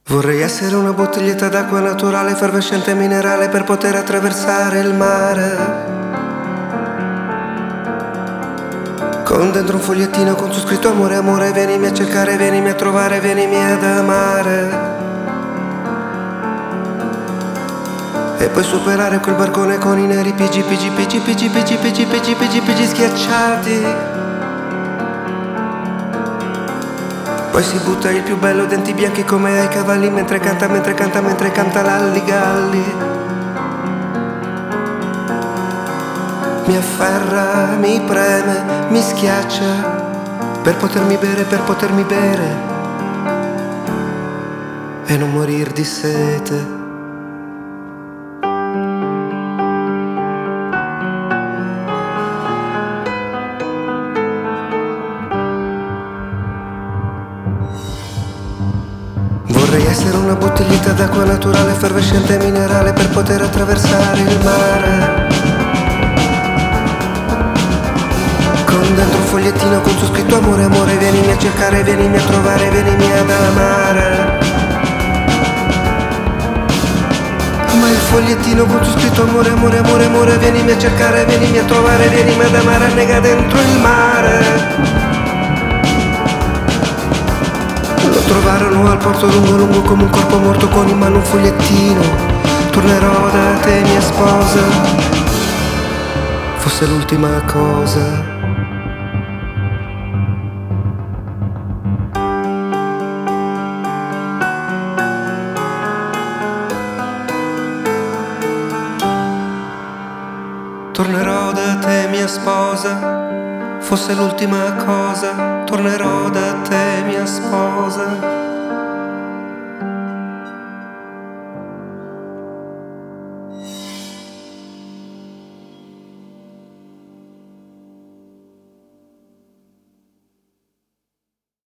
Vorrei essere una bottiglietta d'acqua naturale, effervescente e minerale per poter attraversare il mare. Con dentro un fogliettino con su scritto amore, amore, vienimi a cercare, vienimi a trovare, vienimi ad amare. E poi superare quel barcone con i neri pigi, pigi, pigi, pigi, pigi, pigi, pigi, pigi, pigi schiacciati. Poi si butta il più bello, denti bianchi come ai cavalli, mentre canta, mentre canta, mentre canta l'alligalli. Mi afferra, mi preme, mi schiaccia per potermi bere e non morir di sete. Vorrei essere una bottiglietta d'acqua naturale, effervescente e minerale per poter attraversare il mare. Con dentro un fogliettino con su scritto amore, amore, vienimi a cercare, vienimi a trovare, vienimi ad amare. Ma il fogliettino con su scritto amore, amore, amore, amore, vienimi a cercare, vienimi a trovare, vienimi ad amare, annega dentro il mare. Lo trovarono al porto lungo lungo come un corpo morto con in mano un fogliettino. Tornerò da te mia sposa, fosse l'ultima cosa. Tornerò da te mia sposa, fosse l'ultima cosa. Tornerò da te mia sposa.